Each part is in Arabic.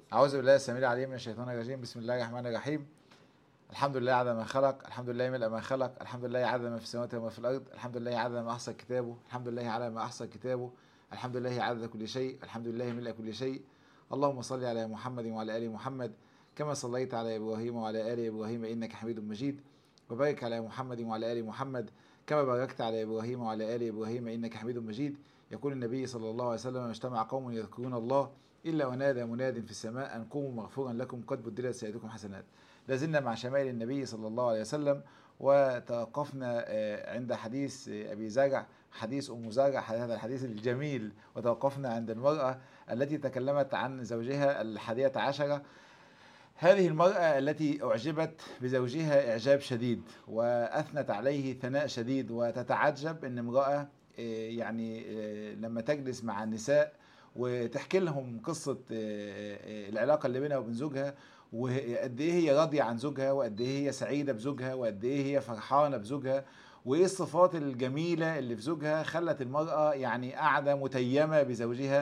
أعوذ بالله السميع العليم من الشيطان الرجيم. بسم الله الرحمن الرحيم. الحمد لله عدد ما خلق، الحمد لله ملء ما خلق، الحمد لله عدد ما في السماوات وما في الأرض، الحمد لله عدد ما أحصى كتابه، الحمد لله على ما أحصى كتابه، الحمد لله عدد كل شيء، الحمد لله ملء كل شيء. اللهم صل على محمد وعلى آل محمد كما صليت على إبراهيم وعلى آل إبراهيم إنك حميد مجيد، وبارك على محمد وعلى آل محمد كما باركت على إبراهيم وعلى آل إبراهيم إنك حميد مجيد. يقول النبي صلى الله عليه وسلم: ما اجتمع قوم يذكرون الله إلا ونادى مناد في السماء أن قوموا مغفورا لكم قد بدلت سيئاتكم حسنات. لازلنا مع شمائل النبي صلى الله عليه وسلم، وتوقفنا عند حديث أبي زرع، حديث أم زرع، هذا الحديث الجميل، وتوقفنا عند المرأة التي تكلمت عن زوجها 11. هذه المرأة التي أعجبت بزوجها إعجاب شديد وأثنت عليه ثناء شديد، وتتعجب أن امرأة لما تجلس مع النساء وتحكي لهم قصة العلاقة اللي بينها وبين زوجها، وقد ايه هي راضية عن زوجها، وقد ايه هي سعيدة بزوجها، وقد ايه هي فرحانة بزوجها، وايه الصفات الجميلة اللي في زوجها خلت المرأة قاعدة متيمة بزوجها.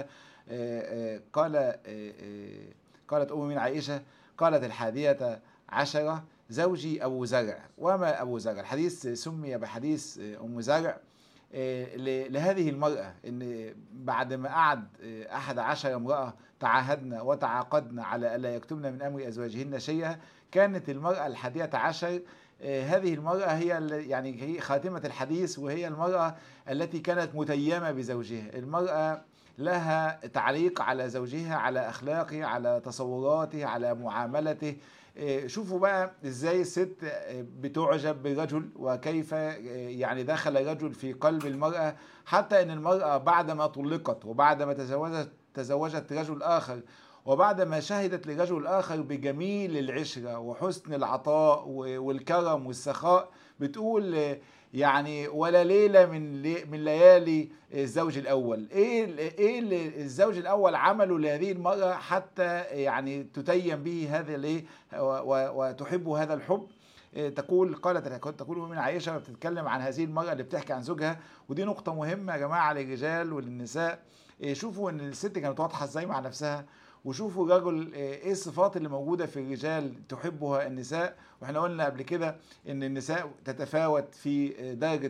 قالت أم من عائشة، قالت 11: زوجي أبو زرع. وما أبو زرع؟ الحديث سمي بحديث أم زرع لهذه المرأة، ان بعد ما قعد 11 امرأة تعاهدنا وتعاقدنا على ألا يكتمن من أمر أزواجهن شيئا، كانت المرأة 11 هذه المرأة هي خاتمة الحديث، وهي المرأة التي كانت متيمة بزوجها، المرأة لها تعليق على زوجها، على أخلاقه، على تصوراته، على معاملته. شوفوا بقى ازاي الست بتعجب بالرجل، وكيف دخل الرجل في قلب المرأة، حتى ان المرأة بعدما طلقت وبعدما تزوجت رجل آخر، وبعدما شهدت لرجل آخر بجميل العشرة وحسن العطاء والكرم والسخاء، بتقول ولا ليلة من ليالي الزوج الأول. إيه اللي الزوج الأول عمله لهذه المرأة حتى تتيم به هذا وتحب هذا الحب؟ تقول من عائشة بتتكلم عن هذه المرأة اللي بتحكي عن زوجها، ودي نقطة مهمة يا جماعة للرجال وللنساء. شوفوا ان الست كانت واضحة ازاي مع نفسها، وشوفوا الرجل ايه الصفات اللي موجودة في الرجال تحبها النساء. واحنا قلنا قبل كده ان النساء تتفاوت في درجة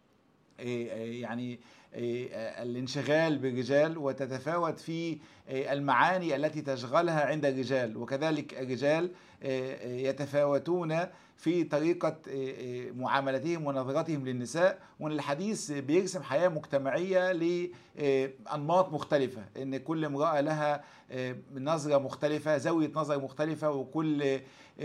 الانشغال بالرجال، وتتفاوت في المعاني التي تشغلها عند الرجال، وكذلك الرجال يتفاوتون في طريقة معاملتهم ونظرتهم للنساء. وان الحديث بيرسم حياة مجتمعية لأنماط مختلفة، ان كل امرأة لها نظرة مختلفة، زاوية نظر مختلفة، وكل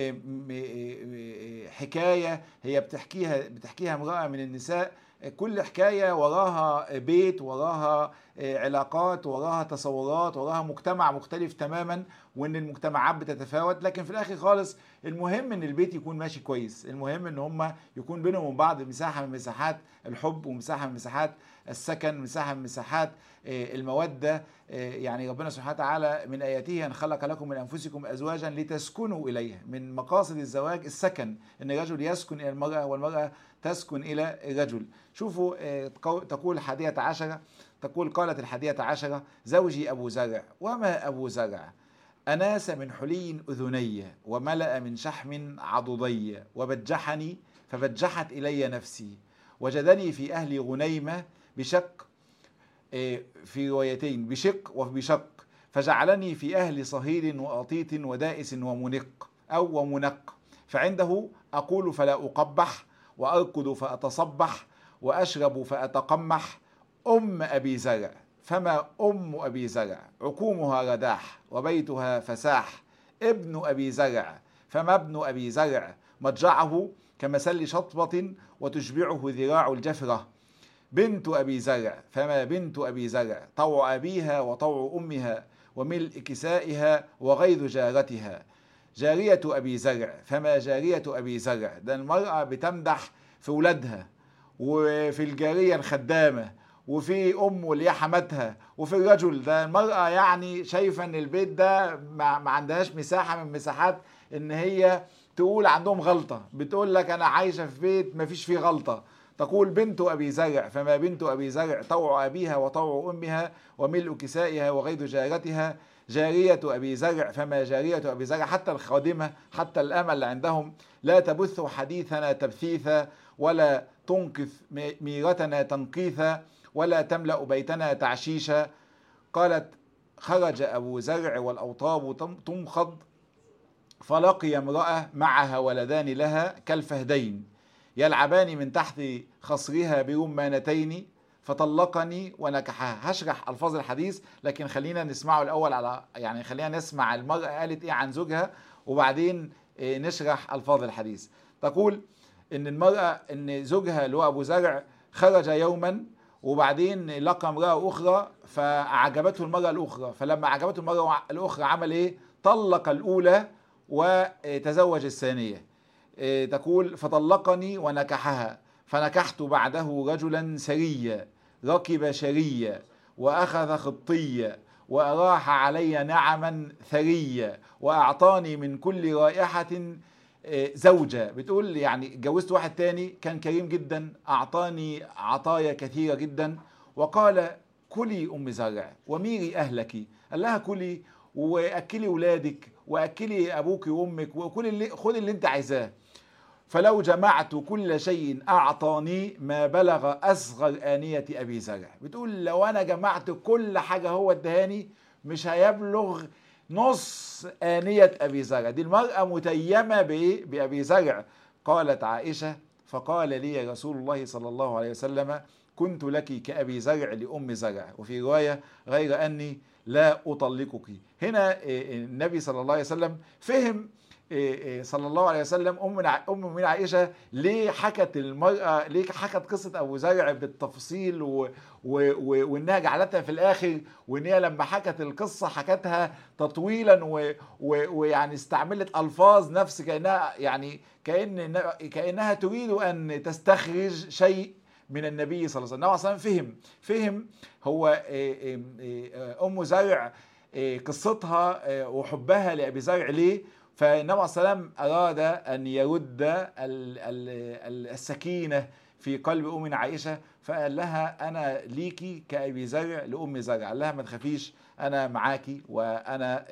حكاية هي بتحكيها امرأة من النساء، كل حكاية وراها بيت، وراها علاقات، وراها تصورات، وراها مجتمع مختلف تماما، وان المجتمعات بتتفاوت. لكن في الاخر خالص المهم ان البيت يكون ماشي كويس، المهم ان هم يكون بينهم وبين بعض مساحة من مساحات الحب، ومساحة من مساحات السكن، مساحة من مساحات المودة. ربنا سبحانه وتعالى من آياته أن خلق لكم من أنفسكم أزواجا لتسكنوا إليها. من مقاصد الزواج السكن، أن الرجل يسكن إلى المرأة والمرأة تسكن إلى الرجل. شوفوا تقول 11، قالت 11: زوجي أبو زرع. وما أبو زرع؟ أناس من حلي أذني، وملأ من شحم عضدي، وبجحني فبجحت إلي نفسي، وجدني في أهل غنيمة بشق، في روايتين بشق وبشق، فجعلني في أهل صهيل وأطيط ودائس ومنق أو ومنق، فعنده أقول فلا أقبح، وأركض فأتصبح، وأشرب فأتقمح. أم أبي زرع. فما أم أبي زرع؟ عقومها رداح، وبيتها فساح. ابن أبي زرع. فما ابن أبي زرع؟ مضجعه كمثل شطبة، وتشبعه ذراع الجفرة. بنت أبي زرع. فما بنت أبي زرع؟ طوع أبيها وطوع أمها، وملء كسائها وغيظ جارتها. جارية أبي زرع. فما جارية أبي زرع؟ ده المرأة بتمدح في ولادها، وفي الجارية الخدامة، وفي أم اللي هي حماتها، وفي الرجل. ده المرأة شايفة ان البيت ده ما عندهاش مساحة من مساحات ان هي تقول عندهم غلطة، بتقول لك انا عايشة في بيت ما فيش فيه غلطة. تقول بنت أبي زرع. فما بنت أبي زرع؟ طوع أبيها وطوع أمها، وملء كسائها وغيظ جارتها. جارية أبي زرع فما جارية أبي زرع. حتى الخادمة، حتى الأمة اللي عندهم، لا تبث حديثنا تبثيثا، ولا تنقث ميرتنا تنقيثا، ولا تملأ بيتنا تعشيشا. قالت: خرج أبو زرع والأوطاب تمخض، فلقي امرأة معها ولدان لها كالفهدين يلعبان من تحت خصرها برمانتين، فطلقني ونكحها. هشرح ألفاظ الحديث، لكن خلينا نسمعه الأول، يعني خلينا نسمع المرأة قالت إيه عن زوجها، وبعدين نشرح ألفاظ الحديث. تقول إن المرأة، إن زوجها اللي هو أبو زرع خرج يوما، وبعدين لقى امرأة أخرى فأعجبته المرأة الأخرى، فلما أعجبته المرأة الأخرى عمل إيه؟ طلق الأولى وتزوج الثانية. تقول: فطلقني ونكحها، فنكحت بعده رجلا سريا ركب شريا وأخذ خطيا وأراح علي نعما ثريا وأعطاني من كل رائحة زوجة. بتقول يعني اتجوزت واحد تاني كان كريم جدا، أعطاني عطايا كثيرة جدا، وقال: كلي أم زرع وميري أهلك. قال لها: كلي وأكلي ولادك وأكلي أبوك وأمك وكل خذي اللي أنت عايزاه. فلو جمعت كل شيء أعطاني ما بلغ أصغر آنية أبي زرع. بتقول لو أنا جمعت كل حاجة هو ادهاني مش هيبلغ نص آنية أبي زرع. دي المرأة متيمة بإيه؟ بأبي زرع. قالت عائشة: فقال لي رسول الله صلى الله عليه وسلم: كنت لك كأبي زرع لأم زرع. وفي رواية: غير أني لا أطلقك. هنا النبي صلى الله عليه وسلم فهم صلى الله عليه وسلم أم من عائشة ليه حكت المرأة، ليه حكت قصة أبو زرع بالتفصيل وإنها جعلتها في الآخر، وإنها لما حكت القصة حكتها تطويلا ويعني استعملت ألفاظ نفس كأنها يعني كأنها تريد أن تستخرج شيء من النبي صلى الله عليه وسلم. فهم هو أم زرع قصتها وحبها لأبي زرع ليه. فالنبي عليه الصلاة والسلام أراد أن يرد السكينة في قلب أم عائشة، فقال لها: أنا ليكي كأبي زرع لأم زرع. قال لها: ما تخافيش، أنا معاكي وأنا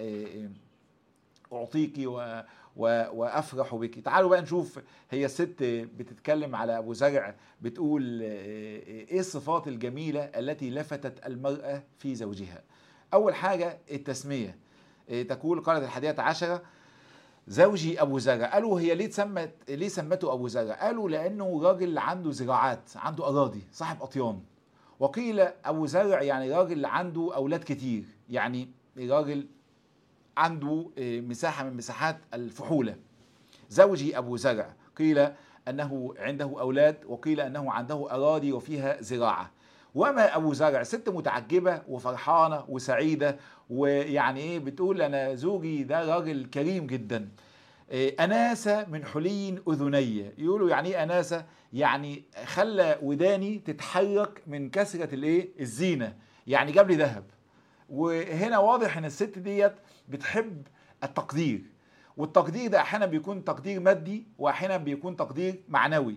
أعطيكي وأفرح بك. تعالوا بقى نشوف هي الست بتتكلم على أبو زرع بتقول إيه الصفات الجميلة التي لفتت المرأة في زوجها. أول حاجة التسمية. تقول: قالت 11: زوجي أبو زرع. قالوا: هي ليه سمته أبو زرع؟ قالوا: لأنه راجل عنده زراعات، عنده أراضي، صاحب أطيان. وقيل أبو زرع يعني راجل عنده أولاد كتير، يعني راجل عنده مساحة من مساحات الفحولة. زوجي أبو زرع، قيل أنه عنده أولاد، وقيل أنه عنده أراضي وفيها زراعة. وما أبو زرع. ست متعجبة وفرحانة وسعيدة، ويعني إيه بتقول: أنا زوجي ده راجل كريم جدا. أناسة من حلي أذني. يقولوا يعني إيه أناسة؟ يعني خلى وداني تتحرك من كثرة الإيه؟ الزينة، يعني جاب لي ذهب. وهنا واضح ان الست ديت بتحب التقدير، والتقدير ده احيانا بيكون تقدير مادي واحيانا بيكون تقدير معنوي.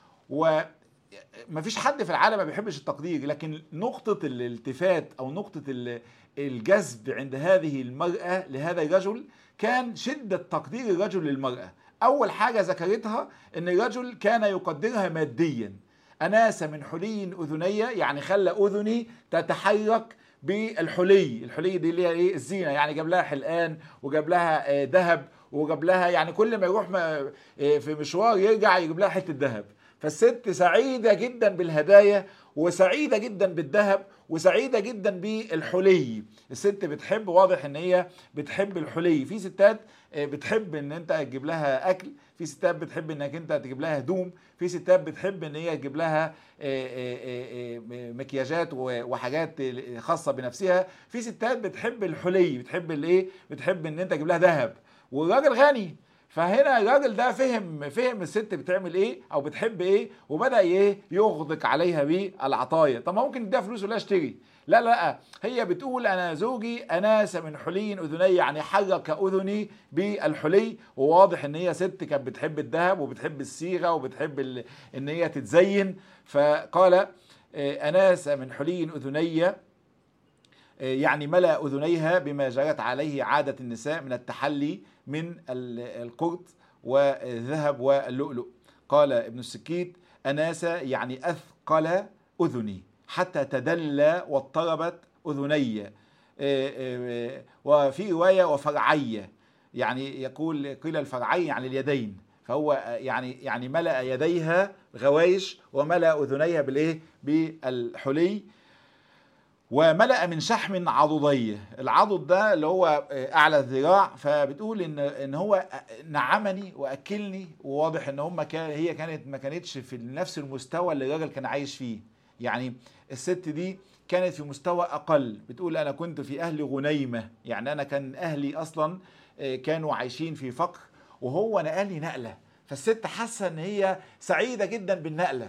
ومفيش حد في العالم ما بيحبش التقدير، لكن نقطة الالتفات او نقطة الجذب عند هذه المرأة لهذا الرجل كان شدة تقدير الرجل للمرأة. اول حاجة ذكرتها ان الرجل كان يقدرها ماديا. أناس من حلي أذني، يعني خلى أذني تتحرك بالحلي. الحلي دي اللي هي ايه؟ الزينه. يعني جاب لها حلقان وجاب لها ذهب وجاب لها، يعني كل ما يروح في مشوار يرجع يجيب لها حته ذهب. فالست سعيده جدا بالهدايا وسعيده جدا بالذهب وسعيده جدا بالحلي. الست بتحب، واضح ان هي بتحب الحلي. في ستات بتحب ان انت تجيب لها اكل، في ستات بتحب انك انت تجيب لها هدوم، في ستات بتحب ان هي تجيب لها مكياجات وحاجات خاصه بنفسها، في ستات بتحب الحلي، بتحب الايه، بتحب ان انت تجيب لها ذهب. والراجل غني، فهنا الراجل ده فهم الست بتعمل ايه او بتحب ايه، وبدا ايه يغدق عليها بالعطايا. طب ما ممكن تديها فلوس ولا اشتري؟ لا، هي بتقول: انا زوجي اناس من حلي اذني، يعني حرك اذني بالحلي. وواضح ان هي ست كانت بتحب الذهب وبتحب الصيغه وبتحب ان هي تتزين. فقال: اناس من حلي اذني يعني ملأ أذنيها بما جرت عليه عادة النساء من التحلي من القرط والذهب واللؤلؤ. قال ابن السكيت: أناس يعني أثقل أذني حتى تدلى واضطربت أذني. وفي رواية وفرعي، يعني يقول قيل الفرعي يعني اليدين، فهو يعني ملأ يديها غوايش وملأ أذنيها بالإيه؟ بالحلي. وملأ من شحم عضدي، العضد ده اللي هو اعلى الذراع، فبتقول ان هو نعمني واكلني، وواضح ان هم هي كانت ما كانتش في نفس المستوى اللي الراجل كان عايش فيه. يعني الست دي كانت في مستوى اقل، بتقول انا كنت في اهل غنيمه، يعني انا كان اهلي اصلا كانوا عايشين في فقر، وهو نقلني نقله، فالست حاسه ان هي سعيده جدا بالنقله،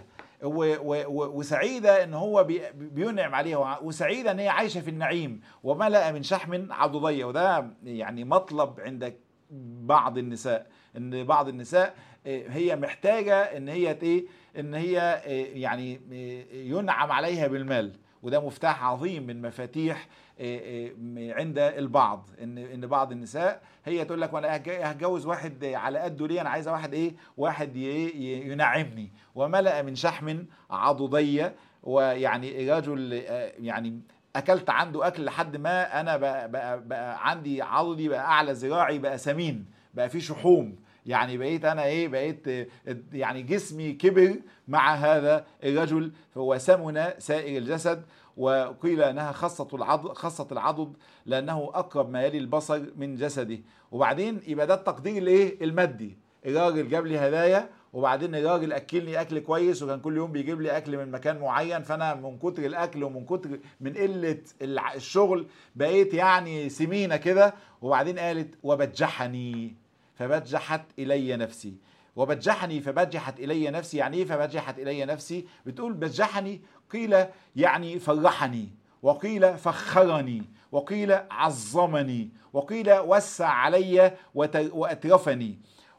وسعيده ان هو بينعم عليها، وسعيده ان هي عايشه في النعيم. وملأ من شحم عضديه، وده يعني مطلب عند بعض النساء، ان بعض النساء هي محتاجه ان هي ايه، ان هي يعني ينعم عليها بالمال، وده مفتاح عظيم من مفاتيح عند البعض، ان بعض النساء هي تقول لك وانا هتجوز واحد على قده ليه، انا عايزه واحد ايه، واحد ينعمني. وملأ من شحم عضدية، ويعني رجل يعني اكلت عنده اكل لحد ما انا بقى عندي عضدي بقى اعلى ذراعي بقى سمين، بقى فيه شحوم، يعني بقيت انا ايه، بقيت يعني جسمي كبر مع هذا الرجل، فهو سمن سائر الجسد. وقيل انها خاصة العضد لانه اقرب ما يلي البصر من جسده. وبعدين يبقى ده التقدير الايه، المادي، الراجل جاب لي هدايا، وبعدين الراجل اكلني اكل كويس، وكان كل يوم بيجيب لي اكل من مكان معين، فانا من كتر الاكل ومن كتر من قله الشغل بقيت يعني سمينه كده. وبعدين قالت وبجحني فبجحت الي نفسي. وبجحني فبجحت الي نفسي، يعني ايه فبجحت الي نفسي؟ بتقول بجحني قيل يعني فرحني، وقيل فخرني، وقيل عظمني، وقيل وسع علي واترفني.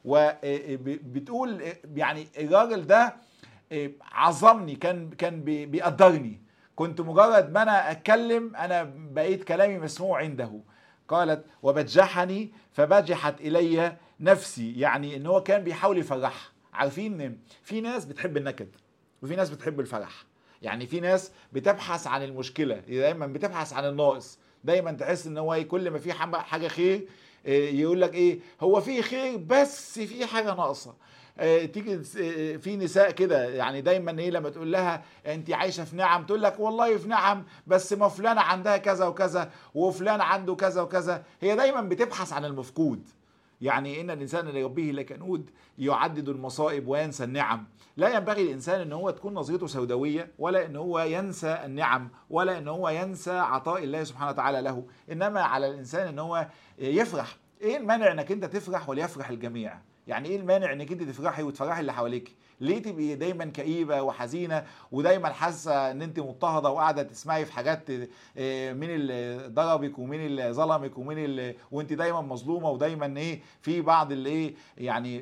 وبتقول يعني الراجل ده عظمني، كان بيقدرني، كنت مجرد ما انا اتكلم انا بقيت كلامي مسموع عنده. قالت وبجحني فبجحت الي نفسي، يعني ان هو كان بيحاول يفرحها. عارفين في ناس بتحب النكد وفي ناس بتحب الفرح، يعني في ناس بتبحث عن المشكله، دايما بتبحث عن الناقص، دايما تحس ان هو كل ما في حاجه خير يقول لك ايه، هو في خير بس في حاجه ناقصه. تيجي في نساء كده، يعني دايما ايه لما تقول لها انت عايشه في نعم، تقول لك والله في نعم، بس ما فلانه عندها كذا وكذا وفلان عنده كذا وكذا. هي دايما بتبحث عن المفقود. يعني ان الانسان لربه لكنود يعدد المصائب وينسى النعم. لا ينبغي الانسان ان هو تكون نظرته سوداويه، ولا ان هو ينسى النعم، ولا ان هو ينسى عطاء الله سبحانه وتعالى له، انما على الانسان ان هو يفرح. ايه المانع انك انت تفرح وليفرح الجميع؟ يعني ايه المانع انك انت تفرحي وتفرحي اللي حواليك؟ ليه تبقي دايما كئيبه وحزينه ودايما حاسه ان انت مضطهده وقاعده تسمعي في حاجات مين اللي ضربك ومين اللي ظلمك ومين اللي، وانت دايما مظلومه، ودايما ايه في بعض اللي ايه يعني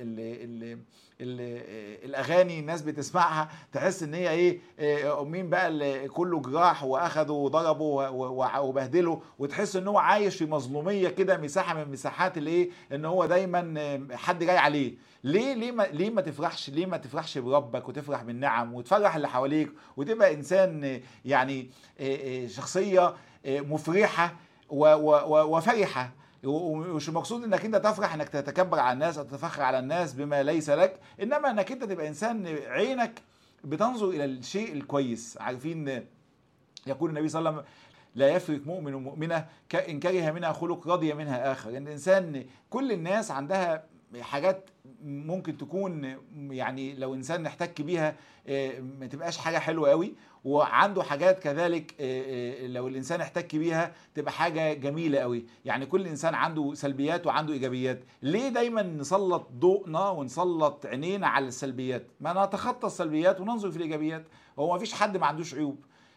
الاغاني الناس بتسمعها تحس ان هي ايه مين بقى اللي كله جراح واخدوا وضربوا وبهدلوا، وتحس ان هو عايش في مظلوميه كده، مساحه من مساحات الايه ان هو دايما حد جاي عليه. ليه ما تفرحش؟ ليه ما تفرحش بربك وتفرح بالنعم وتفرح اللي حواليك وتبقى انسان يعني شخصيه مفرحه وفرحه؟ ومش المقصود انك انت تفرح انك تتكبر على الناس او تتفخر على الناس بما ليس لك، انما انك انت تبقى انسان عينك بتنظر الى الشيء الكويس. عارفين يقول النبي صلى الله عليه وسلم لا يفرق مؤمن مؤمنه ان كره منها خلق رضي منها اخر. ان الانسان كل الناس عندها حاجات ممكن تكون يعني لو انسان نحتك بيها ما تبقاش حاجه حلوه قوي، وعنده حاجات كذلك لو الانسان احتك بيها تبقى حاجه جميله قوي. يعني كل انسان عنده سلبيات وعنده ايجابيات، ليه دايما نسلط ضوءنا ونسلط عينينا على السلبيات؟ ما نتخطى السلبيات وننظر في الايجابيات. هو ما فيش حد ما عندوش عيوب،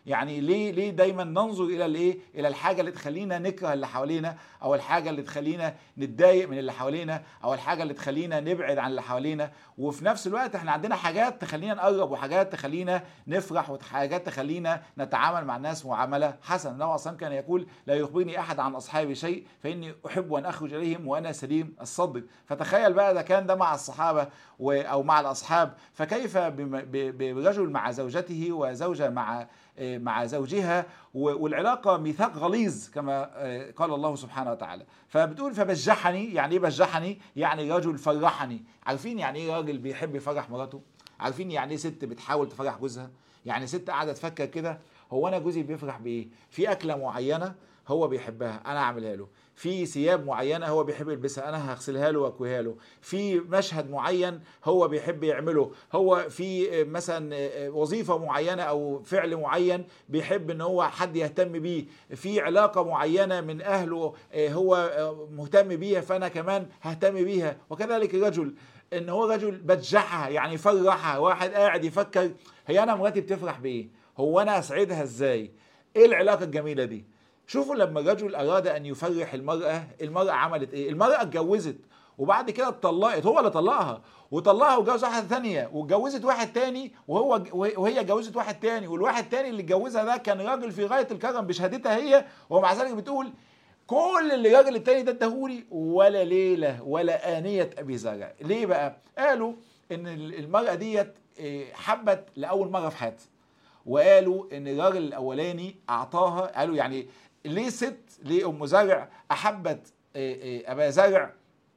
يعني ليه دايما ننظر الى الايه، الى الحاجه اللي تخلينا نكره اللي حوالينا، او الحاجه اللي تخلينا نتضايق من اللي حوالينا، او الحاجه اللي تخلينا نبعد عن اللي حوالينا. وفي نفس الوقت احنا عندنا حاجات تخلينا نقرب، وحاجات تخلينا نفرح، وحاجات تخلينا نتعامل مع الناس معامله حسنه. النبي صلى كان يقول: لا يخبرني احد عن اصحابي شيء فاني احب ان اخرج اليهم وانا سليم الصدر. فتخيل بقى ده كان ده مع الصحابه او مع الاصحاب، فكيف برجل مع زوجته، وزوجه مع زوجها، والعلاقه ميثاق غليظ كما قال الله سبحانه وتعالى. فبتقول: فبجحني. يعني ايه بجحني؟ يعني رجل فرحني. عارفين يعني ايه راجل بيحب يفرح مراته؟ عارفين يعني ايه ست بتحاول تفرح جوزها؟ يعني ست قاعده تفكر كده: هو انا جوزي بيفرح بايه؟ في اكله معينه هو بيحبها انا اعملها له، في ثياب معينه هو بيحب يلبسها انا هغسلها له واكويها له، في مشهد معين هو بيحب يعمله، هو في مثلا وظيفه معينه او فعل معين بيحب ان هو حد يهتم بيه، في علاقه معينه من اهله هو مهتم بيها فانا كمان ههتم بيها. وكذلك الرجل، ان هو رجل بتجعها يعني فرحها. واحد قاعد يفكر: هي انا مراتي بتفرح بايه؟ هو انا اسعدها ازاي؟ ايه العلاقه الجميله دي؟ شوفوا لما الرجل اراد ان يفرح المرأة عملت ايه؟ المرأة اتجوزت وبعد كده اتطلقت، هو اللي طلقها وطلقها وجوز واحده ثانيه واتجوزت واحد تاني، وهي اتجوزت واحد تاني، والواحد تاني اللي اتجوزها ده كان راجل في غايه الكرم بشهادتها هي، ومع ذلك بتقول: كل اللي الراجل التاني ده اداهولي ولا ليله ولا آنية ابي زرع. ليه بقى؟ قالوا ان المرأة ديت حبت لاول مره في حياتها، وقالوا ان الراجل الاولاني اعطاها. قالوا يعني ليه ليه ام زرع احبت ابا زرع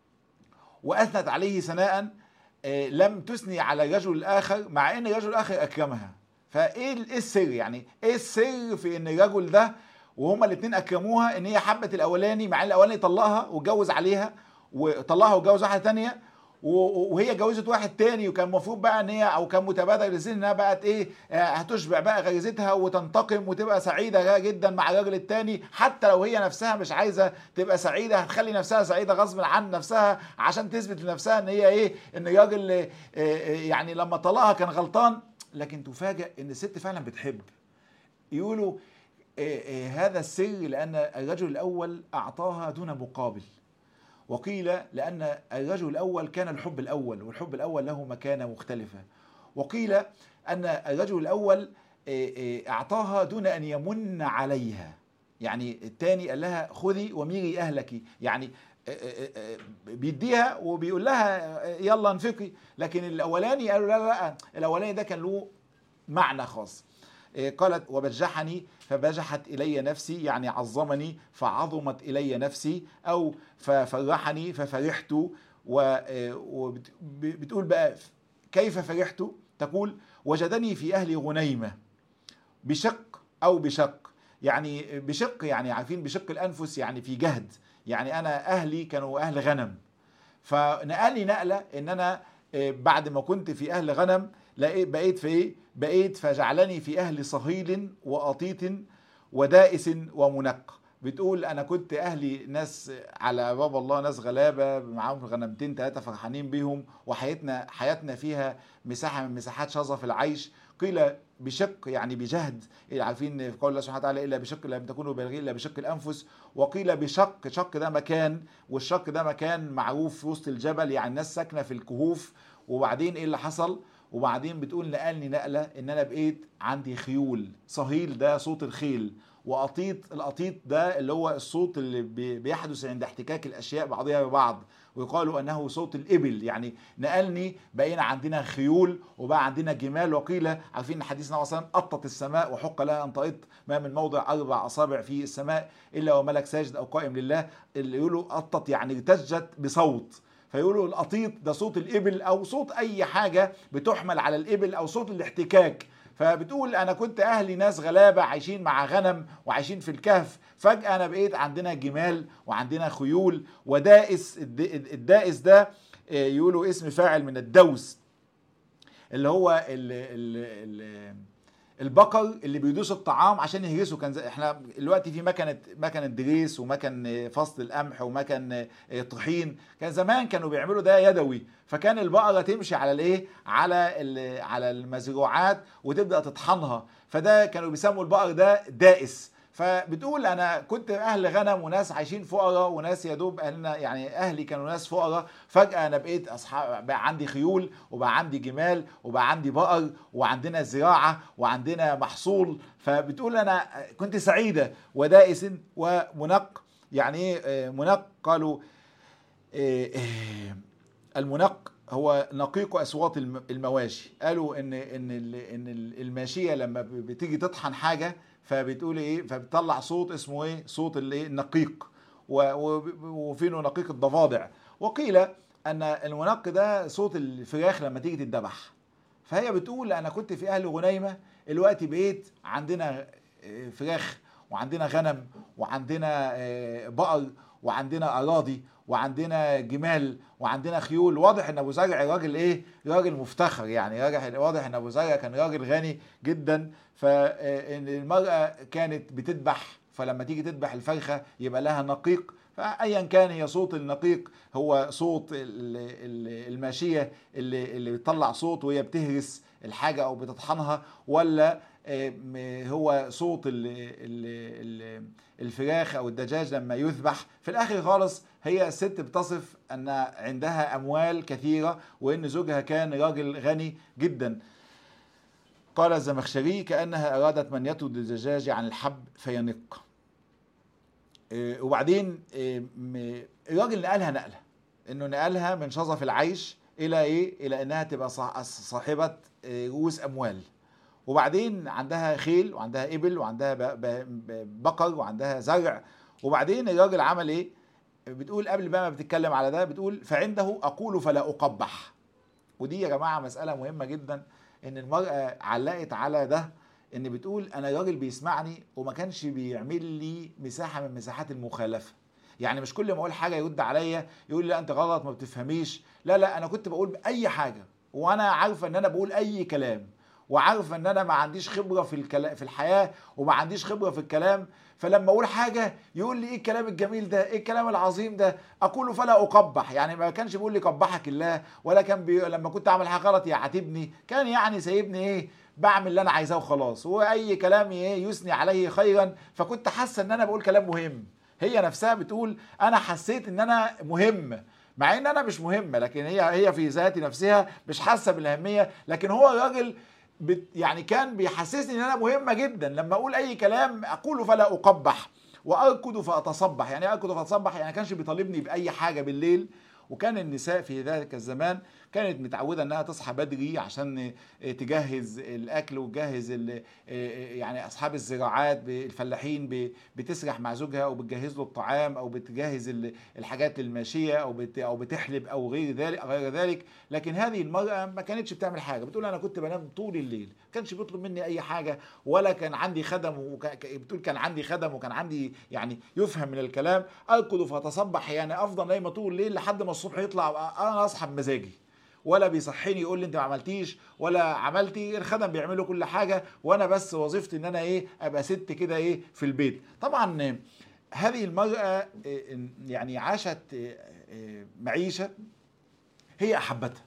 واثنت عليه ثناء لم تثني على الرجل الاخر، مع ان الرجل الاخر اكرمها؟ فايه السر؟ يعني ايه السر في ان الرجل ده وهما الاثنين اكرموها ان هي حبت الاولاني، مع ان الاولاني طلقها واتجوز عليها، وطلقها واتجوز واحده ثانيه، وهي اتجوزت واحد تاني، وكان المفروض بقى ان هي او كان متبادل الذهن انها بقت ايه، هتشبع بقى غريزتها وتنتقم وتبقى سعيده جدا مع الراجل التاني، حتى لو هي نفسها مش عايزه تبقى سعيده هتخلي نفسها سعيده غصب عن نفسها عشان تثبت لنفسها ان هي ايه، ان الراجل يعني لما طلقها كان غلطان. لكن تفاجئ ان الست فعلا بتحب. يقولوا هذا السر لان الرجل الاول اعطاها دون مقابل، وقيل لأن الرجل الأول كان الحب الأول، والحب الأول له مكانة مختلفة، وقيل أن الرجل الأول أعطاها دون أن يمن عليها. يعني الثاني قال لها: خذي وميري أهلك، يعني بيديها وبيقول لها يلا انفقي. لكن الأولاني قالوا لا، الأولاني ده كان له معنى خاص. قالت: وبجحني فبجحت إلي نفسي، يعني عظمني فعظمت إلي نفسي، أو ففرحني ففرحت. وبتقول بقى كيف فرحت؟ تقول: وجدني في أهلي غنيمة بشق أو بشق. يعني بشق يعني عارفين بشق الأنفس، يعني في جهد، يعني أنا أهلي كانوا أهل غنم، فنقلني نقلة إن أنا بعد ما كنت في أهل غنم بقيت في إيه؟ بقيت فجعلني في أهل صهيل وأطيط ودائس ومنق. بتقول أنا كنت أهلي ناس على باب الله، ناس غلابة معاهم غنمتين 3 فرحانين بيهم، حياتنا فيها مساحة من مساحات شظف العيش. قيل بشق يعني بجهد، عارفين في قول الله سبحانه وتعالى: إلا بشق لم تكونوا بالغين إلا بشق الأنفس. وقيل بشق، شق ده مكان، والشق ده مكان معروف في وسط الجبل، يعني الناس ساكنة في الكهوف. وبعدين إيه اللي حصل؟ وبعدين بتقول نقلني نقلة ان انا بقيت عندي خيول. صهيل ده صوت الخيل، وقطيط، القطيط ده اللي هو الصوت اللي بيحدث عند احتكاك الاشياء بعضها ببعض، ويقالوا انه صوت الابل. يعني نقلني بقينا عندنا خيول وبقى عندنا جمال. وقيل عارفين حديث النبي صلى الله عليه وسلم: قطت السماء وحق لها ان تقط، ما من موضع 4 أصابع في السماء الا وملك ساجد او قائم لله. اللي يقولوا قطت يعني ارتجت بصوت، فيقولوا القطيط ده صوت الإبل أو صوت أي حاجة بتحمل على الإبل أو صوت الاحتكاك. فبتقول أنا كنت أهلي ناس غلابة عايشين مع غنم وعايشين في الكهف، فجأة أنا بقيت عندنا جمال وعندنا خيول ودائس. الدائس ده يقولوا اسم فاعل من الدوس، اللي هو البقر اللي بيدوس الطعام عشان يهرسه. كان احنا دلوقتي في مكنه دريس ومكن فصل القمح ومكن طحين. كان زمان كانوا بيعملوا ده يدوي، فكان البقره تمشي على الايه، على المزروعات وتبدا تطحنها، فده كانوا بيسموا البقر ده دائس. فبتقول انا كنت اهل غنم وناس عايشين فقراء وناس يا دوب اهلنا، يعني اهلي كانوا ناس فقراء، فجاه انا بقيت اصحاب، بقى عندي خيول وبقى عندي جمال وبقى عندي بقر وعندنا زراعه وعندنا محصول. فبتقول انا كنت سعيده ودائس ومنق. يعني ايه منق؟ قالوا المنق هو نقيق اصوات المواشي. قالوا ان الماشيه لما بتيجي تطحن حاجه فبتقول ايه، فبتطلع صوت اسمه ايه، صوت الايه، النقيق، وفيه نقيق الضفادع. وقيل ان المنق ده صوت الفراخ لما تيجي تتذبح. فهي بتقول انا كنت في اهل غنيمه، الوقت بقيت عندنا فراخ وعندنا غنم وعندنا بقر وعندنا اراضي وعندنا جمال وعندنا خيول. واضح ان ابو زرع راجل ايه، راجل مفتخر، يعني واضح ان ابو زرع كان راجل غني جدا. فان المرأة كانت بتذبح، فلما تيجي تذبح الفرخة يبقى لها نقيق. فايا كان هي صوت النقيق هو صوت الماشية اللي بتطلع صوت وهي بتهرس الحاجة او بتطحنها، ولا هو صوت الفراخ او الدجاج لما يذبح. في الاخر خالص هي الست بتصف ان عندها اموال كثيرة وان زوجها كان راجل غني جدا. قال الزمخشري كأنها أرادت من يطرد الدجاج عن الحب فينق. وبعدين الراجل نقلها انه نقلها من شظف العيش الى ايه، الى انها تبقى صاحبة رؤوس اموال. وبعدين عندها خيل وعندها ابل وعندها بقر وعندها زرع. وبعدين الراجل عمل ايه؟ بتقول قبل بقى ما بتتكلم على ده بتقول فعنده اقول فلا اقبح. ودي يا جماعة مسألة مهمة جدا، ان المرأة علقت على ده، ان بتقول انا راجل بيسمعني وما كانش بيعمل لي مساحة من مساحات المخالفة. يعني مش كل ما اقول حاجة يرد عليا يقول لي لا انت غلط ما بتفهميش، لا انا كنت بقول اي حاجة وانا عارفة ان انا بقول اي كلام، وعارفة ان انا ما عنديش خبرة في الحياة وما عنديش خبرة في الكلام. فلما اقول حاجة يقول لي ايه الكلام الجميل ده، ايه الكلام العظيم ده، اقول فلا اقبح. يعني ما كانش بيقول لي قبحك الله، ولا كان لما كنت اعمل حاجة غلط يعاتبني، كان يعني سايبني ايه، بعمل اللي انا عايزاه وخلاص، واي كلام ايه يثني عليه خيرا. فكنت حاسة ان انا بقول كلام مهم. هي نفسها بتقول انا حسيت ان انا مهم، مع ان انا مش مهمة، لكن هي في ذات نفسها مش حاسة بالاهمية. لكن هو الراجل يعني كان بيحسسني ان انا مهمة جدا، لما اقول اي كلام اقوله فلا اقبح واركض فاتصبح. يعني اركض فاتصبح يعني كانش بيطالبني باي حاجة بالليل. وكان النساء في ذلك الزمان كانت متعودة انها تصحى بدري عشان تجهز الاكل وتجهز يعني اصحاب الزراعات الفلاحين بتسرح مع زوجها او بتجهز له الطعام او بتجهز الحاجات للماشية او بتحلب او غير ذلك. لكن هذه المرأة ما كانتش بتعمل حاجة، بتقول انا كنت بنام طول الليل، ما كانش بيطلب مني اي حاجة، ولا كان عندي خدم. بتقول كان عندي خدم وكان عندي يعني يفهم من الكلام اركض فاتصبح، يعني افضل نايمة طول الليل لحد ما الصبح يطلع انا اصحى بمزاجي، ولا بيصحيني يقول لي انت ما عملتيش ولا عملتي. الخدم بيعملوا كل حاجه وانا بس وظيفتي ان انا ايه، ابقى ست كده ايه في البيت. طبعا هذه المراه يعني عاشت معيشه هي احبتها.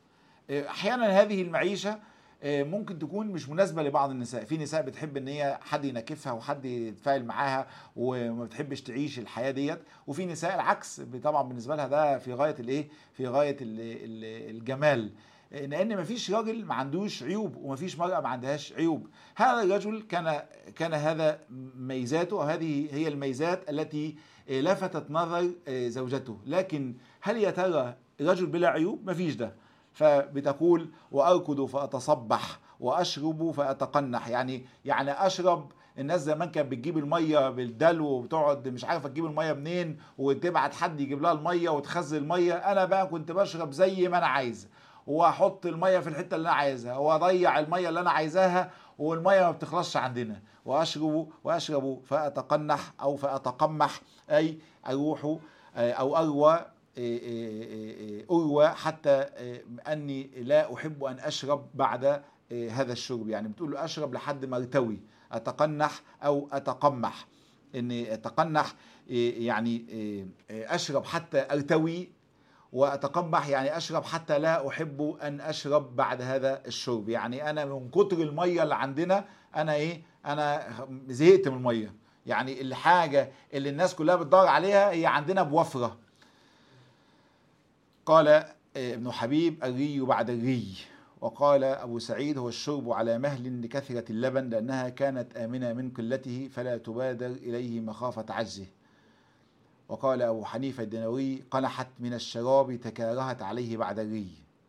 احيانا هذه المعيشه ممكن تكون مش مناسبه لبعض النساء. في نساء بتحب ان هي حد يناكفها وحد يتفاعل معاها وما بتحبش تعيش الحياه ديت. وفي نساء العكس، طبعا بالنسبه لها ده في غايه الايه، في غايه الجمال، لان مفيش راجل ما عندوش عيوب ومفيش مرأة ما عندهاش عيوب. هذا الرجل كان هذا ميزاته، وهذه هي الميزات التي لفتت نظر زوجته. لكن هل يا ترى رجل بلا عيوب؟ مفيش ده. فبتقول واركض فاتصبح واشرب فاتقنح. يعني اشرب. الناس زمان كانت بتجيب الميه بالدلو وبتقعد مش عارفه تجيب الميه منين وتبعت حد يجيب لها الميه وتخزن الميه. انا بقى كنت بشرب زي ما انا عايز، واحط الميه في الحته اللي انا عايزها واضيع الميه اللي انا عايزاها، والميه ما بتخلصش عندنا. واشرب فاتقنح او فاتقمح، اي اروح او اروى حتى اني لا احب ان اشرب بعد هذا الشرب، يعني بتقول له اشرب لحد ما ارتوي، اتقنح او اتقمح. ان اتقنح يعني اشرب حتى ارتوي، واتقبح يعني اشرب حتى لا احب ان اشرب بعد هذا الشرب. يعني انا من كتر الميه اللي عندنا انا زهقت من الميه. يعني الحاجه اللي الناس كلها بتدور عليها هي عندنا بوفره. قال ابن حبيب: الري بعد الري. وقال أبو سعيد: هو الشرب على مهل لكثرة اللبن، لأنها كانت آمنة من قلته فلا تبادر إليه مخافة عجزه. وقال أبو حنيفة الدنوري: قنحت من الشراب تكارهت عليه بعد الري.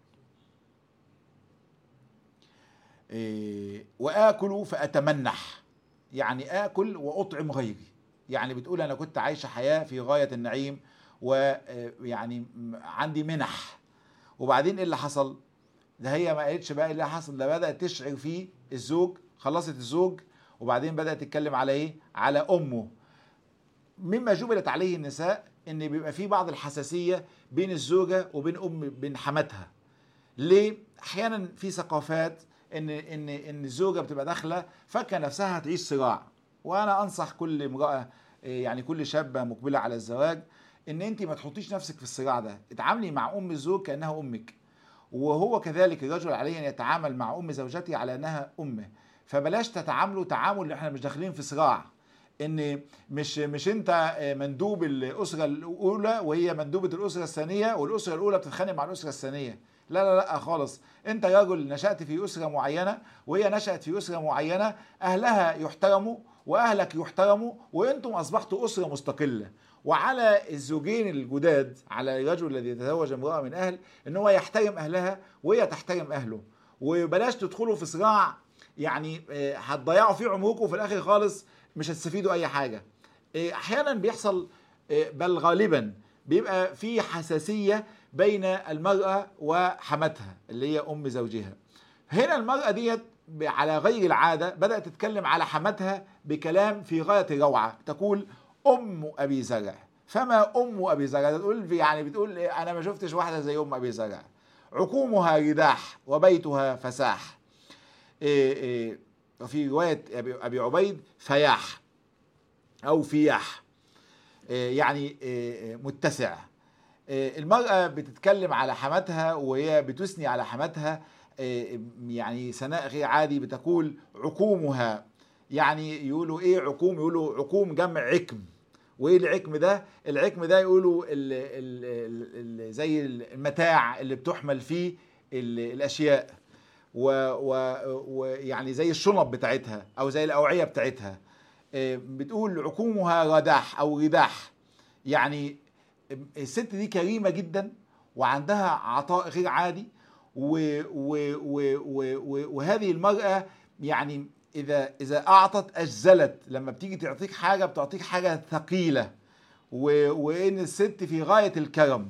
وآكل فأتمنح، يعني آكل وأطعم غيري. يعني بتقول أنا كنت عايشة حياة في غاية النعيم، ويعني عندي منح، وبعدين إيه اللي حصل؟ ده هي ما قالتش بقى اللي حصل، ده بدأت تشعر فيه الزوج. خلصت الزوج وبعدين بدأت تتكلم على ايه؟ على امه. مما جبلت عليه النساء ان بيبقى في بعض الحساسية بين الزوجة وبين بين حماتها. ليه؟ احيانا في ثقافات ان الزوجة بتبقى داخلة فاكره نفسها هتعيش صراع. وانا انصح كل امرأة، يعني كل شابة مقبلة على الزواج، ان انت ما تحطيش نفسك في الصراع ده. اتعاملي مع ام الزوج كأنها امك، وهو كذلك الرجل عليه ان يتعامل مع ام زوجته على انها امه. فبلاش تتعاملوا تعامل اللي احنا مش داخلين في صراع، ان مش انت مندوب الاسره الاولى وهي مندوبه الاسره الثانيه، والاسره الاولى بتتخانق مع الاسره الثانيه. لا لا لا خالص. انت رجل نشأت في اسره معينه وهي نشأت في اسره معينه، اهلها يحترموا واهلك يحترموا، وانتم اصبحتوا اسره مستقله. وعلى الزوجين الجداد، على الرجل الذي يتزوج امرأة من أهل، ان هو يحترم أهلها وهي تحترم أهله. وبلاش تدخلوا في صراع، يعني هتضيعوا فيه عمركم وفي الآخر خالص مش هتستفيدوا أي حاجة. أحيانا بيحصل، بل غالبا بيبقى في حساسية بين المرأة وحماتها اللي هي أم زوجها. هنا المرأة ديت على غير العادة بدأت تتكلم على حماتها بكلام في غاية الروعة. تقول: ام ابي زرع. فما ام ابي زرع؟ تقول يعني بتقول انا ما شفتش واحده زي ام ابي زرع. عقومها رداح وبيتها فساح. وفي روايه ابي عبيد فياح او فياح، يعني متسع. المرأة بتتكلم على حماتها وهي بتثني على حماتها يعني ثناء غير عادي. بتقول: عقومها. يعني يقولوا ايه عقوم؟ يقولوا عقوم جمع عكم. وايه العكم ده؟ العكم ده يقولوا زي المتاع اللي بتحمل فيه الاشياء، ويعني زي الشنط بتاعتها او زي الاوعيه بتاعتها. بتقول: عقومها رداح او رداح. يعني الست دي كريمه جدا وعندها عطاء غير عادي، وهذه المراه يعني إذا أعطت أجزلت. لما بتيجي تعطيك حاجة بتعطيك حاجة ثقيلة، وإن الست في غاية الكرم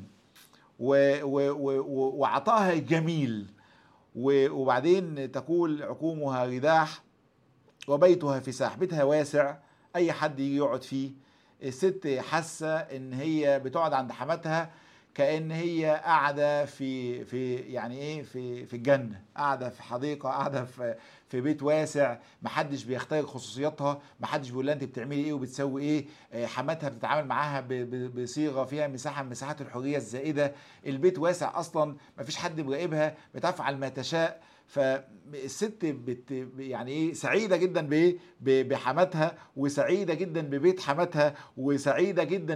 وعطائها جميل. وبعدين تقول: عقومها رداح وبيتها فساح. بيتها واسع، أي حد يجي يقعد فيه. الست حاسة إن هي بتقعد عند حماتها كأن هي قاعدة في يعني ايه في الجنة، قاعدة في حديقة، قاعدة في بيت واسع. محدش بيخترق خصوصياتها، محدش بيقول لها انت بتعملي ايه وبتسوي ايه. حماتها بتتعامل معاها بصيغة فيها مساحة من مساحات الحرية الزائدة. البيت واسع اصلا، مفيش حد مراقبها، بتفعل ما تشاء. فالست يعني ايه سعيده جدا بحماتها، وسعيده جدا ببيت حماتها، وسعيده جدا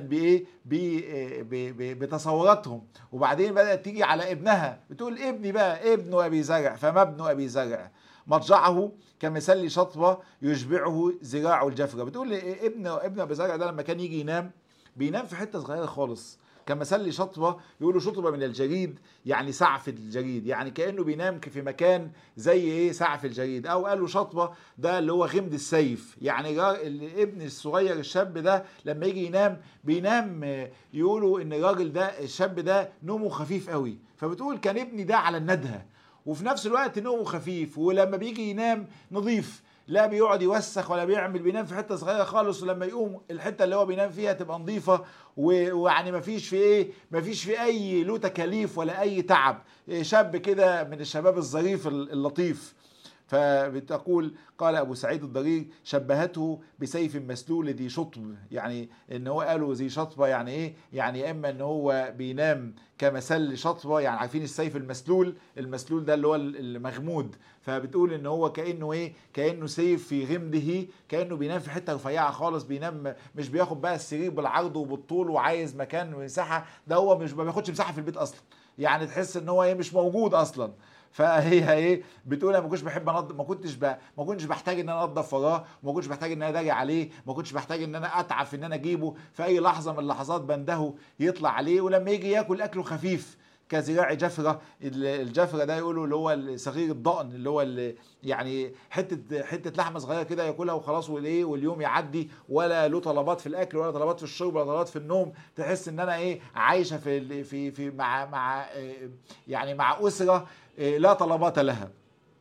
بتصوراتهم. وبعدين بدات تيجي على ابنها، بتقول: ابني بقى ابن ابي زرع. فما ابن ابي زرع؟ مضجعه كمثل شطبه يشبعه ذراع الجفره. بتقول ابن ابي زرع ده لما كان يجي ينام بينام في حته صغيره خالص، كمثل شطبة. يقولوا شطبة من الجريد، يعني سعف الجريد، يعني كأنه بينام في مكان زي ايه سعف الجريد. او قالوا شطبة ده اللي هو غمد السيف، يعني الابن الصغير الشاب ده لما يجي ينام بينام. يقولوا ان الراجل ده الشاب ده نومه خفيف قوي. فبتقول كان ابني ده على الندهة، وفي نفس الوقت نومه خفيف، ولما بيجي ينام نظيف، لا بيقعد يوسخ ولا بيعمل، بينام في حته صغيره خالص، ولما يقوم الحته اللي هو بينام فيها تبقى نظيفه. ويعني مفيش في ايه، مفيش في اي له تكاليف ولا اي تعب. شاب كده من الشباب الظريف اللطيف. فبتقول قال أبو سعيد الضرير شبهته بسيف مسلول ذي شطب، يعني ان هو قالوا ذي شطبة يعني ايه؟ يعني اما ان هو بينام كمسل شطبة، يعني عارفين السيف المسلول، المسلول ده اللي هو المغمود، فبتقول ان هو كأنه ايه؟ كأنه سيف في غمده، كأنه بينام في حتة رفيعة خالص، بينام مش بياخد بقى السرير بالعرض وبالطول وعايز مكان ومساحة، ده هو مش ما بياخدش مساحة في البيت اصلا، يعني تحس ان هو ايه؟ مش موجود اصلا. فهي ايه بتقول؟ انا ما كنتش بحب انضف، ما كنتش بحتاج ان انا انضف وراه، وما كنتش بحتاج ان انا اداري عليه، ما كنتش بحتاج ان انا اتعب في ان انا اجيبه في اي لحظه من اللحظات، بندهه يطلع عليه، ولما يجي ياكل اكله خفيف كذراع جفره. الجفره ده يقولوا اللي هو صغير الضأن، اللي هو اللي يعني حته لحمه صغيره كده ياكلها وخلاص، والايه واليوم يعدي، ولا له طلبات في الاكل ولا طلبات في الشرب ولا طلبات في النوم. تحس ان انا ايه؟ عايشه في مع يعني مع اسره لا طلبات لها.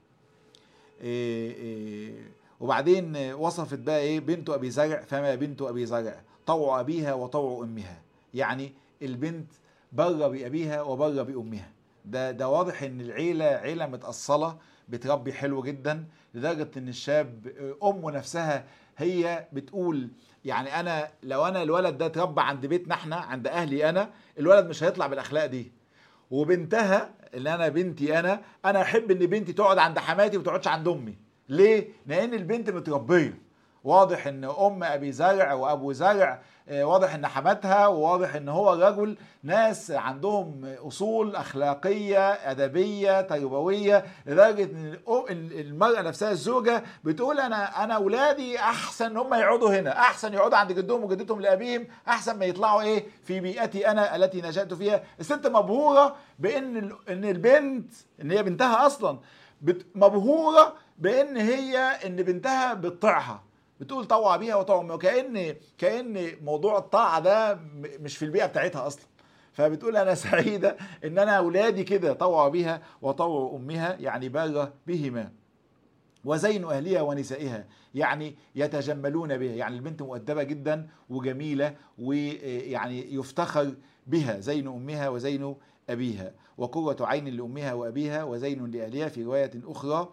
وبعدين وصفت بقى ايه بنت ابي زرع؟ فما بنت ابي زرع طوع ابيها وطوع امها، يعني البنت بر بابيها وبر بامها. ده واضح ان العيله عيله متاصله، بتربي حلو جدا، لدرجه ان الشاب امه نفسها هي بتقول يعني انا لو انا الولد ده اتربى عند بيتنا احنا، عند اهلي انا، الولد مش هيطلع بالاخلاق دي. وبنتها اللي انا بنتي انا احب ان بنتي تقعد عند حماتي وما تقعدش عند امي. ليه؟ لان البنت متربيه. واضح ان ام ابي زرع وابو زرع واضح ان حماتها، وواضح ان هو رجل، ناس عندهم اصول اخلاقيه ادبيه تربويه، لدرجه ان المراه نفسها الزوجه بتقول انا اولادي احسن هم يقعدوا هنا، احسن يقعدوا عند جدهم وجدتهم لابيهم، احسن ما يطلعوا ايه في بيئتي انا التي نشأت فيها. الست مبهوره ان البنت، ان هي بنتها اصلا مبهوره ان بنتها بتطيعها، بتقول طوع بيها وطوع امها، كأن موضوع الطاعه ده مش في البيئه بتاعتها اصلا. فبتقول انا سعيده ان انا اولادي كده طوع بها وطوع امها، يعني بار بهما. وزين اهلها ونسائها، يعني يتجملون بها، يعني البنت مؤدبه جدا وجميله، ويعني يفتخر بها، زين امها وزين ابيها، وقرة عين لامها وابيها، وزين لاهلها في روايه اخرى.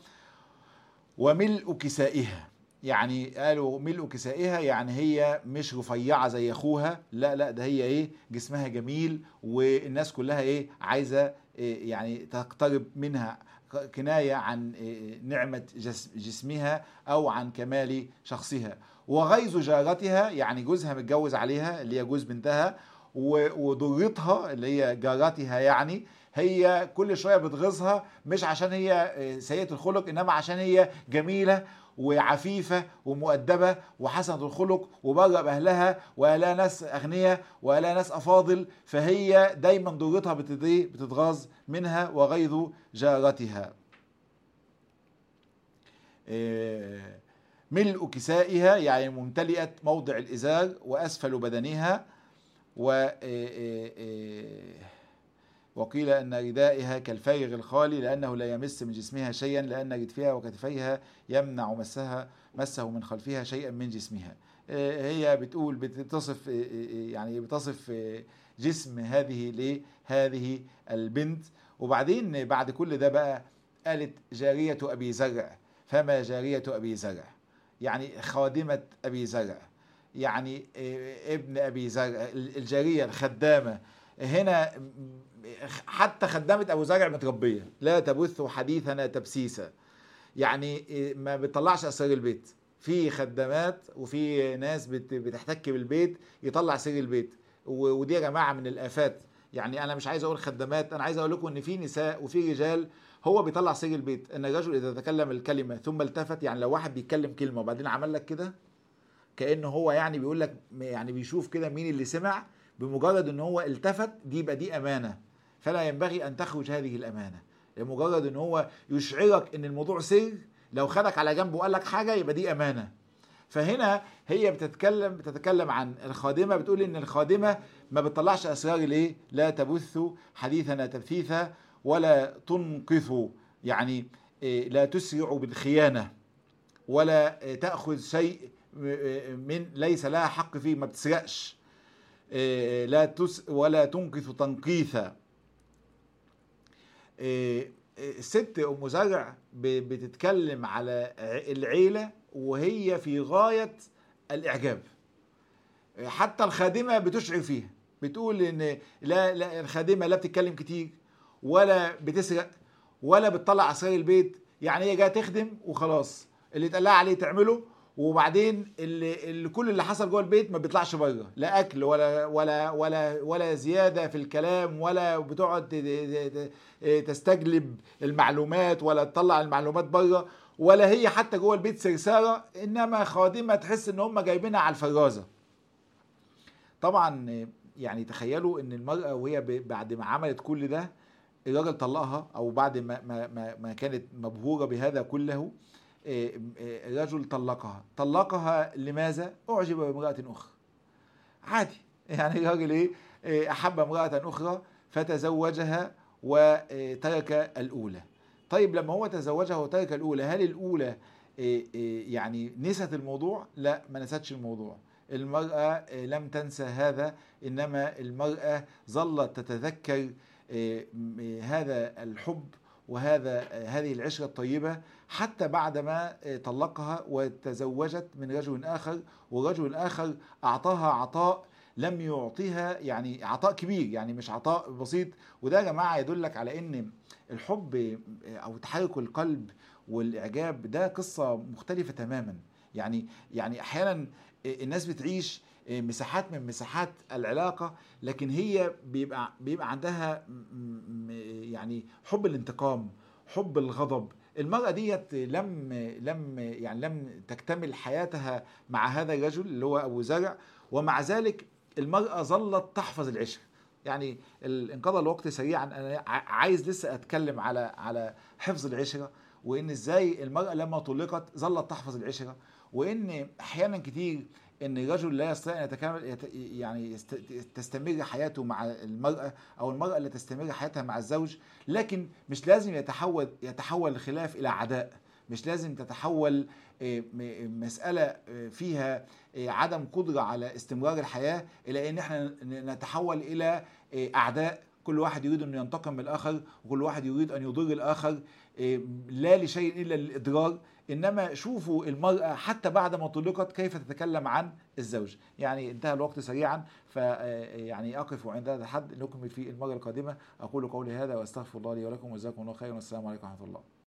وملء كسائها، يعني قالوا ملء كسائها يعني هي مش رفيعه زي اخوها، لا ده هي ايه؟ جسمها جميل، والناس كلها ايه؟ عايزه إيه؟ يعني تقترب منها، كنايه عن إيه؟ نعمه جسمها او عن كمال شخصها. وغيظ جارتها، يعني جوزها متجوز عليها اللي هي جوز بنتها، وضرتها اللي هي جارتها، يعني هي كل شويه بتغيظها، مش عشان هي سيئه الخلق، انما عشان هي جميله وعفيفه ومؤدبه وحسنه الخلق وبره باهلها، واهلها ناس اغنياء واهلها ناس افاضل، فهي دايما ضرتها بتتغاظ منها. وغيظ جارتها. ملء كسائها يعني ممتلئه موضع الازار واسفل بدنها. و وقيل أن ردائها كالفارغ الخالي لأنه لا يمس من جسمها شيئا، لأن ردفها وكتفيها يمنع مسه من خلفها شيئا من جسمها. هي بتقول بتصف يعني بتصف جسم هذه البنت. وبعدين بعد كل ده بقى قالت جارية أبي زرع. فما جارية أبي زرع؟ يعني خادمة أبي زرع، يعني ابن أبي زرع، الجارية الخدامة. هنا حتى خدامة أبو زرع متربية، لا تبث حديثنا تبسيسا، يعني ما بتطلعش أسرار البيت. في خدامات وفي ناس بتحتك بالبيت يطلع سر البيت، ودي يا جماعة من الآفات. يعني أنا مش عايز أقول خدامات، أنا عايز أقول لكم إن في نساء وفي رجال هو بيطلع سر البيت. إن الرجل إذا تكلم الكلمة ثم التفت، يعني لو واحد بيتكلم كلمة وبعدين عمل لك كده كأنه هو يعني بيقول لك، يعني بيشوف كده مين اللي سمع، بمجرد ان هو التفت دي يبقى دي امانه، فلا ينبغي ان تخرج هذه الامانه. لمجرد ان هو يشعرك ان الموضوع سر، لو خدك على جنب وقال لك حاجه يبقى دي امانه. فهنا هي بتتكلم عن الخادمه، بتقول ان الخادمه ما بتطلعش اسرار الايه؟ لا تبث حديثنا تبثيثا ولا تنقث، يعني لا تسرع بالخيانه، ولا تاخذ شيء من ليس لها حق فيه، ما بتسرقش، ولا تنقث تنقيثا. الست ام زرع بتتكلم على العيله وهي في غايه الاعجاب. حتى الخادمه بتشعر فيها، بتقول ان لا الخادمه لا بتتكلم كتير ولا بتسرق ولا بتطلع اسرار البيت، يعني هي جايه تخدم وخلاص، اللي اتقال لها عليه تعمله، وبعدين اللي كل اللي حصل جوه البيت ما بيطلعش بره، لا اكل ولا زياده في الكلام، ولا بتقعد تستجلب المعلومات ولا تطلع المعلومات بره، ولا هي حتى جوه البيت سرساره، انما خادمه تحس ان هم جايبينها على الفرازه. طبعا يعني تخيلوا ان المرأة وهي بعد ما عملت كل ده الراجل طلقها، او بعد ما كانت مبهورة بهذا كله الرجل طلقها لماذا؟ اعجب بامرأة اخرى. عادي يعني الراجل احب امرأة اخرى فتزوجها وترك الاولى. طيب لما هو تزوجها وترك الاولى، هل الاولى يعني نست الموضوع؟ لا، ما نستش الموضوع. المرأة لم تنسى هذا، إنما المرأة ظلت تتذكر هذا الحب هذه العشرة الطيبة حتى بعدما طلقها وتزوجت من رجل آخر، ورجل آخر أعطاها عطاء لم يعطيها، يعني عطاء كبير، يعني مش عطاء بسيط. وده يا جماعة يدلك على إن الحب أو تحرك القلب والإعجاب ده قصة مختلفة تماما. يعني أحيانا الناس بتعيش مساحات من مساحات العلاقة، لكن هي بيبقى عندها يعني حب الانتقام، حب الغضب. المرأة ديت لم تكتمل حياتها مع هذا الرجل اللي هو أبو زرع، ومع ذلك المرأة ظلت تحفظ العشرة. يعني انقضى الوقت سريعا، انا عايز لسه اتكلم على حفظ العشرة، وان ازاي المرأة لما طلقت ظلت تحفظ العشرة، وان احيانا كتير ان الرجل لا يستطيع ان يتكامل يعني تستمر حياته مع المرأة، او المرأة اللي تستمر حياتها مع الزوج، لكن مش لازم يتحول الخلاف الى عداء، مش لازم تتحول مسألة فيها عدم قدرة على استمرار الحياة الى ان احنا نتحول الى اعداء، كل واحد يريد ان ينتقم من الاخر، وكل واحد يريد ان يضر الاخر، لا لشيء الا للاضرار. انما شوفوا المرأة حتى بعد ما طلقت كيف تتكلم عن الزوج. يعني انتهى الوقت سريعا، يعني اقف عند هذا الحد، نكمل في المرة القادمة. اقول قولي هذا واستغفر الله لي ولكم، وجزاكم الله خيرا، والسلام عليكم ورحمة الله.